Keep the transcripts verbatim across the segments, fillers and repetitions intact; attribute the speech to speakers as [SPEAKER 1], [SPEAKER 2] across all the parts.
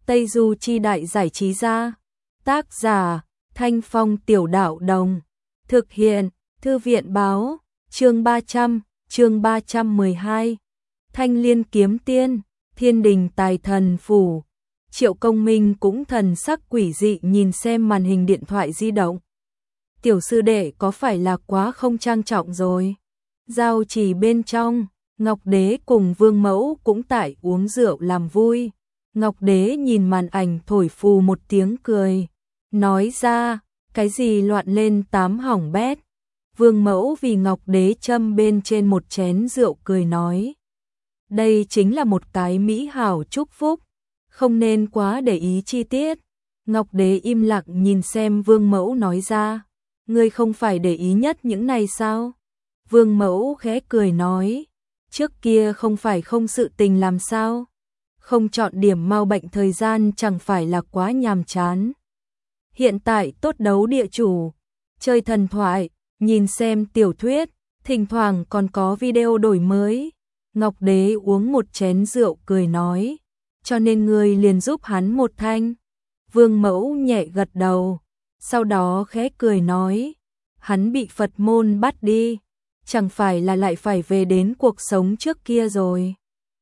[SPEAKER 1] Tây Du Chi Đại Giải Trí Gia. Tác giả Thanh Phong Tiểu Đạo Đồng. Thực hiện Thư viện Báo. Chương ba trăm, chương ba trăm mười hai. Thanh Liên Kiếm Tiên, Thiên Đình Tài Thần Phủ. Triệu Công Minh cũng thần sắc quỷ dị nhìn xem màn hình điện thoại di động. Tiểu sư đệ có phải là quá không trang trọng rồi? Giao Trì bên trong, Ngọc Đế cùng Vương Mẫu cũng tại uống rượu làm vui. Ngọc Đế nhìn màn ảnh thổi phù một tiếng cười, nói ra, cái gì loạn lên tám hỏng bét. Vương Mẫu vì Ngọc Đế châm bên trên một chén rượu cười nói, đây chính là một cái mỹ hảo chúc phúc, không nên quá để ý chi tiết. Ngọc Đế im lặng nhìn xem Vương Mẫu nói ra, ngươi không phải để ý nhất những này sao? Vương Mẫu khẽ cười nói, trước kia không phải không sự tình làm sao? Không chọn điểm mau bệnh thời gian chẳng phải là quá nhàm chán. Hiện tại tốt đấu địa chủ, chơi thần thoại, nhìn xem tiểu thuyết, thỉnh thoảng còn có video đổi mới. Ngọc Đế uống một chén rượu cười nói, cho nên ngươi liền giúp hắn một thanh. Vương Mẫu nhẹ gật đầu, sau đó khẽ cười nói, hắn bị Phật môn bắt đi, chẳng phải là lại phải về đến cuộc sống trước kia rồi.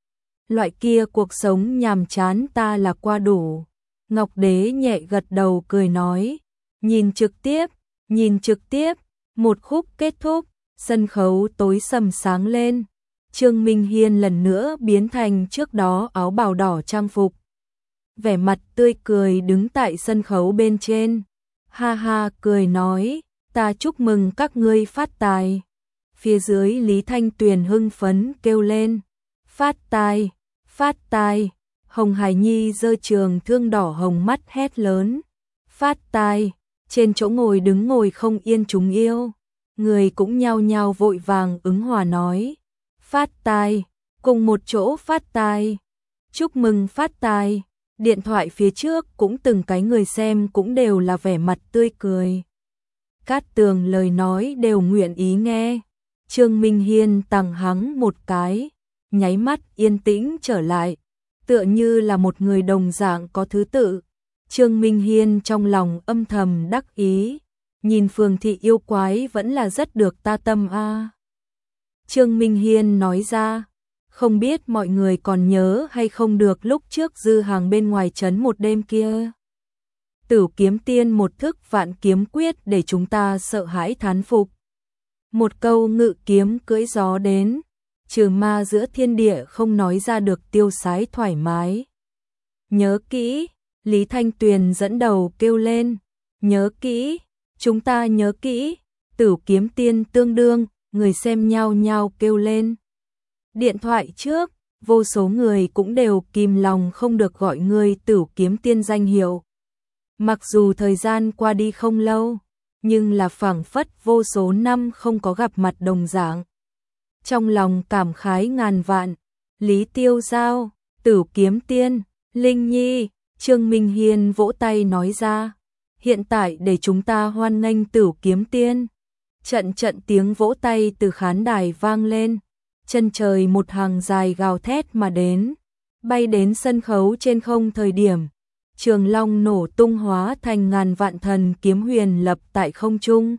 [SPEAKER 1] Loại kia cuộc sống nhàm chán ta là qua đủ. Ngọc Đế nhẹ gật đầu cười nói, nhìn trực tiếp, nhìn trực tiếp, một khúc kết thúc, sân khấu tối sầm sáng lên. Trương Minh Hiên lần nữa biến thành trước đó áo bào đỏ trang phục. Vẻ mặt tươi cười đứng tại sân khấu bên trên. Ha ha cười nói, ta chúc mừng các ngươi phát tài. Phía dưới Lý Thanh Tuyền hưng phấn kêu lên, phát tài, phát tài. Hồng Hải Nhi giơ trường thương đỏ hồng mắt hét lớn, phát tài. Trên chỗ ngồi đứng ngồi không yên chúng yêu, người cũng nhao nhao vội vàng ứng hòa nói, phát tài, cùng một chỗ phát tài, chúc mừng phát tài. Điện thoại phía trước cũng từng cái người xem cũng đều là vẻ mặt tươi cười. Cát Tường lời nói đều nguyện ý nghe. Trương Minh Hiên tằng hắng một cái, nháy mắt yên tĩnh trở lại, tựa như là một người đồng dạng có thứ tự. Trương Minh Hiên trong lòng âm thầm đắc ý, nhìn Phường Thị yêu quái vẫn là rất được ta tâm a. À. Trương Minh Hiên nói ra, không biết mọi người còn nhớ hay không được lúc trước Dư Hàng bên ngoài trấn một đêm kia. Tử Kiếm Tiên một thức vạn kiếm quyết để chúng ta sợ hãi thán phục. Một câu ngự kiếm cưỡi gió đến, trừ ma giữa thiên địa không nói ra được tiêu sái thoải mái. Nhớ kỹ, Lý Thanh Tuyền dẫn đầu kêu lên, nhớ kỹ, chúng ta nhớ kỹ, Tử Kiếm Tiên tương đương, người xem nhao nhao kêu lên. Điện thoại trước, vô số người cũng đều kìm lòng không được gọi người Tử Kiếm Tiên danh hiệu. Mặc dù thời gian qua đi không lâu, nhưng là phảng phất vô số năm không có gặp mặt đồng dạng. Trong lòng cảm khái ngàn vạn, Lý Tiêu Giao, Tử Kiếm Tiên, Linh Nhi, Trương Minh Hiên vỗ tay nói ra, hiện tại để chúng ta hoan nghênh Tử Kiếm Tiên. Trận trận tiếng vỗ tay từ khán đài vang lên, chân trời một hàng dài gào thét mà đến, bay đến sân khấu trên không thời điểm. Trường long nổ tung hóa thành ngàn vạn thần kiếm huyền lập tại không trung.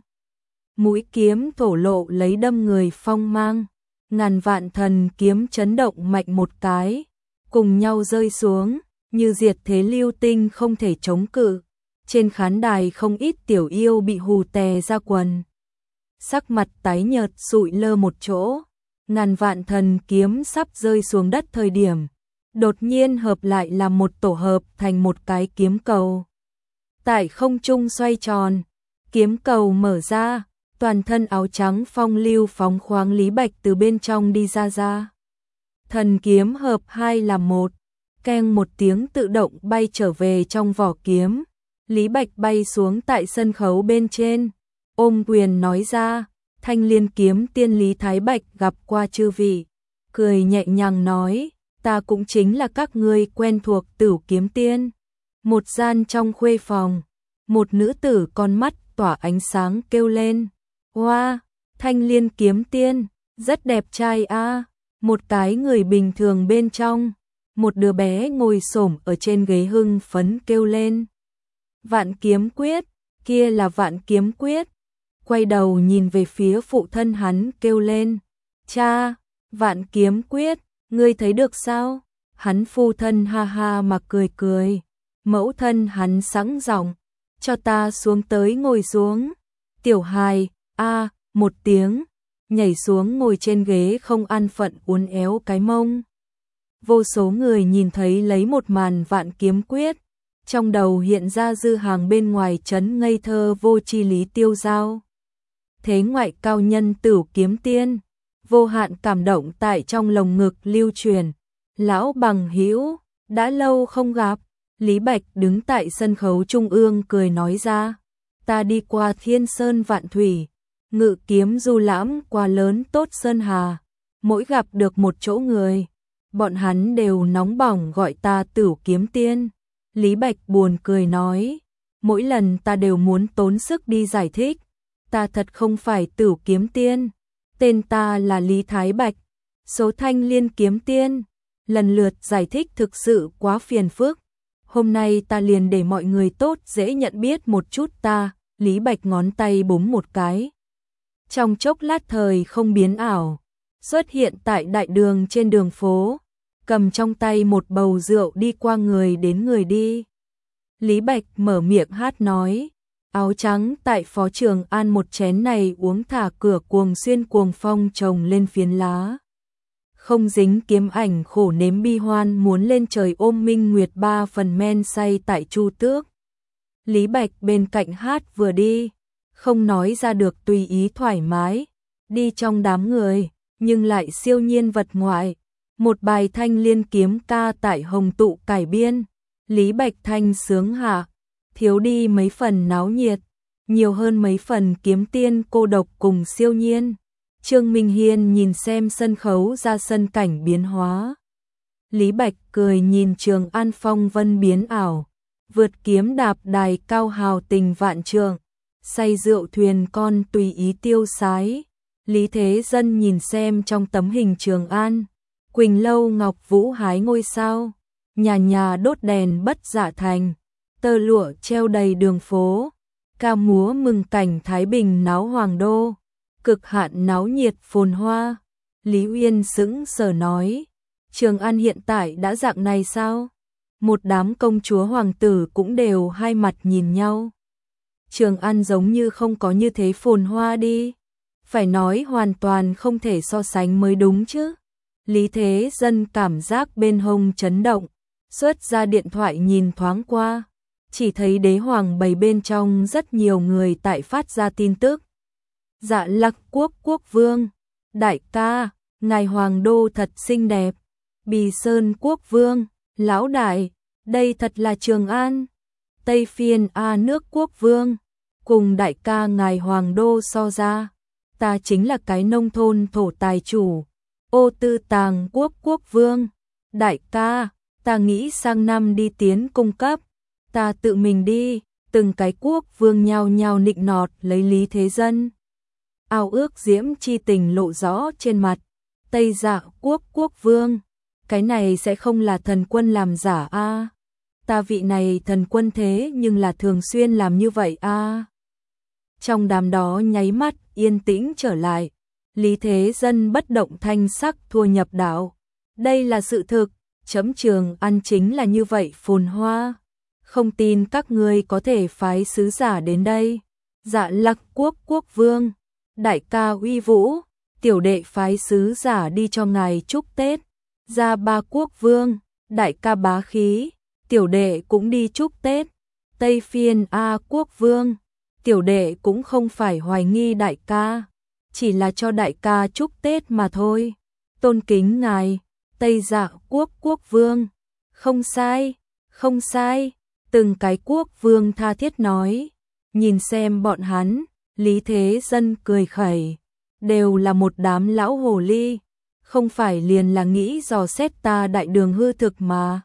[SPEAKER 1] Mũi kiếm thổ lộ lấy đâm người phong mang, ngàn vạn thần kiếm chấn động mạnh một cái, cùng nhau rơi xuống, như diệt thế lưu tinh không thể chống cự. Trên khán đài không ít tiểu yêu bị hù tè ra quần. Sắc mặt tái nhợt sụi lơ một chỗ, ngàn vạn thần kiếm sắp rơi xuống đất thời điểm. Đột nhiên hợp lại làm một tổ hợp thành một cái kiếm cầu. Tại không trung xoay tròn, kiếm cầu mở ra, toàn thân áo trắng phong lưu phóng khoáng Lý Bạch từ bên trong đi ra ra. Thần kiếm hợp hai làm một, keng một tiếng tự động bay trở về trong vỏ kiếm. Lý Bạch bay xuống tại sân khấu bên trên, ôm quyền nói ra, Thanh Liên Kiếm Tiên Lý Thái Bạch gặp qua chư vị, cười nhẹ nhàng nói, ta cũng chính là các ngươi quen thuộc Tử Kiếm Tiên. Một gian trong khuê phòng, một nữ tử con mắt tỏa ánh sáng kêu lên, hoa, wow, Thanh Liên Kiếm Tiên, rất đẹp trai a. À. Một cái người bình thường bên trong, một đứa bé ngồi xổm ở trên ghế hưng phấn kêu lên. Vạn kiếm quyết, kia là vạn kiếm quyết. Quay đầu nhìn về phía phụ thân hắn kêu lên. Cha, vạn kiếm quyết, ngươi thấy được sao? Hắn phu thân ha ha mà cười cười. Mẫu thân hắn sẵn giọng, cho ta xuống tới ngồi xuống. Tiểu hài, a một tiếng, nhảy xuống ngồi trên ghế không an phận uốn éo cái mông. Vô số người nhìn thấy lấy một màn vạn kiếm quyết, trong đầu hiện ra Dư Hàng bên ngoài trấn ngây thơ vô chi lý tiêu giao. Thế ngoại cao nhân Tửu Kiếm Tiên, vô hạn cảm động tại trong lồng ngực lưu truyền. Lão bằng hữu, đã lâu không gặp. Lý Bạch đứng tại sân khấu trung ương cười nói ra, ta đi qua thiên sơn vạn thủy, ngự kiếm du lãm qua lớn tốt sơn hà, mỗi gặp được một chỗ người, bọn hắn đều nóng bỏng gọi ta Tửu Kiếm Tiên. Lý Bạch buồn cười nói, mỗi lần ta đều muốn tốn sức đi giải thích, ta thật không phải Tửu Kiếm Tiên, tên ta là Lý Thái Bạch, số Thanh Liên Kiếm Tiên. Lần lượt giải thích thực sự quá phiền phức. Hôm nay ta liền để mọi người tốt dễ nhận biết một chút ta. Lý Bạch ngón tay búng một cái. Trong chốc lát thời không biến ảo, xuất hiện tại đại đường trên đường phố, cầm trong tay một bầu rượu đi qua người đến người đi. Lý Bạch mở miệng hát nói, áo trắng tại Phó Trường An một chén này uống thả cửa cuồng xuyên cuồng phong trồng lên phiến lá. Không dính kiếm ảnh khổ nếm bi hoan muốn lên trời ôm minh nguyệt ba phần men say tại Chu Tước. Lý Bạch bên cạnh hát vừa đi, không nói ra được tùy ý thoải mái, đi trong đám người, nhưng lại siêu nhiên vật ngoại. Một bài Thanh Liên kiếm ca tại Hồng Tụ cải biên, Lý Bạch thanh sướng hạ, thiếu đi mấy phần náo nhiệt, nhiều hơn mấy phần kiếm tiên cô độc cùng siêu nhiên. Trương Minh Hiên nhìn xem sân khấu ra sân cảnh biến hóa. Lý Bạch cười nhìn Trường An phong vân biến ảo, vượt kiếm đạp đài cao hào tình vạn trượng, say rượu thuyền con tùy ý tiêu sái. Lý Thế Dân nhìn xem trong tấm hình Trường An, Quỳnh Lâu Ngọc Vũ hái ngôi sao, nhà nhà đốt đèn bất dạ thành, tơ lụa treo đầy đường phố, ca múa mừng cảnh Thái Bình náo hoàng đô. Cực hạn náo nhiệt phồn hoa. Lý Uyên sững sờ nói, Trường An hiện tại đã dạng này sao? Một đám công chúa hoàng tử cũng đều hai mặt nhìn nhau. Trường An giống như không có như thế phồn hoa đi. Phải nói hoàn toàn không thể so sánh mới đúng chứ. Lý Thế Dân cảm giác bên hông chấn động, xuất ra điện thoại nhìn thoáng qua, chỉ thấy đế hoàng bầy bên trong rất nhiều người tại phát ra tin tức. Dạ Lặc Quốc quốc vương, đại ca, ngài hoàng đô thật xinh đẹp. Bì Sơn quốc vương, lão đại, đây thật là Trường An. Tây Phiên A nước quốc vương, cùng đại ca ngài hoàng đô so ra, ta chính là cái nông thôn thổ tài chủ. Ô Tư Tàng quốc quốc vương, đại ca, ta nghĩ sang năm đi tiến cung cấp, ta tự mình đi. Từng cái quốc vương nhao nhao nịnh nọt lấy Lý Thế Dân. Ao ước diễm chi tình lộ rõ trên mặt. Tây Dạ quốc quốc vương, cái này sẽ không là thần quân làm giả a? À? Ta vị này thần quân thế nhưng là thường xuyên làm như vậy a. À? Trong đám đó nháy mắt yên tĩnh trở lại. Lý Thế Dân bất động thanh sắc thua nhập đạo. Đây là sự thực, chấm Trường An chính là như vậy phồn hoa. Không tin các ngươi có thể phái sứ giả đến đây. Dạ Lặc quốc quốc vương, đại ca uy vũ, tiểu đệ phái sứ giả đi cho ngài chúc Tết. Gia Ba quốc vương, đại ca bá khí, tiểu đệ cũng đi chúc Tết. Tây Phiên A quốc vương, tiểu đệ cũng không phải hoài nghi đại ca, chỉ là cho đại ca chúc Tết mà thôi. Tôn kính ngài. Tây Dạ quốc quốc vương, không sai, không sai. Từng cái quốc vương tha thiết nói, nhìn xem bọn hắn. Lý Thế Dân cười khẩy, đều là một đám lão hồ ly, không phải liền là nghĩ dò xét ta đại đường hư thực mà.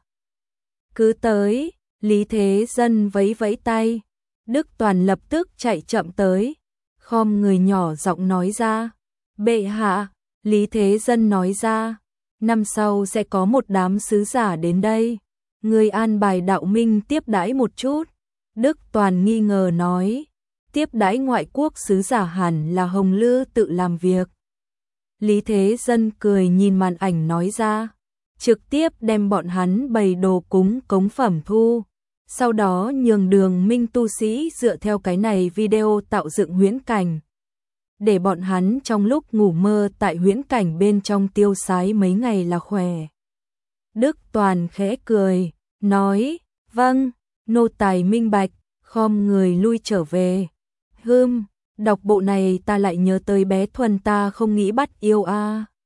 [SPEAKER 1] Cứ tới. Lý Thế Dân vẫy vẫy tay, Đức Toàn lập tức chạy chậm tới, khom người nhỏ giọng nói ra, bệ hạ. Lý Thế Dân nói ra, năm sau sẽ có một đám sứ giả đến đây, người an bài đạo minh tiếp đãi một chút. Đức Toàn nghi ngờ nói, tiếp đãi ngoại quốc sứ giả hẳn là Hồng Lư tự làm việc. Lý Thế Dân cười nhìn màn ảnh nói ra, trực tiếp đem bọn hắn bày đồ cúng cống phẩm thu, sau đó nhường Đường Minh tu sĩ dựa theo cái này video tạo dựng huyễn cảnh, để bọn hắn trong lúc ngủ mơ tại huyễn cảnh bên trong tiêu sái mấy ngày là khỏe. Đức Toàn khẽ cười, nói, vâng, nô tài minh bạch, khom người lui trở về. Hưm, đọc bộ này ta lại nhớ tới bé Thuần ta không nghĩ bắt yêu a. À.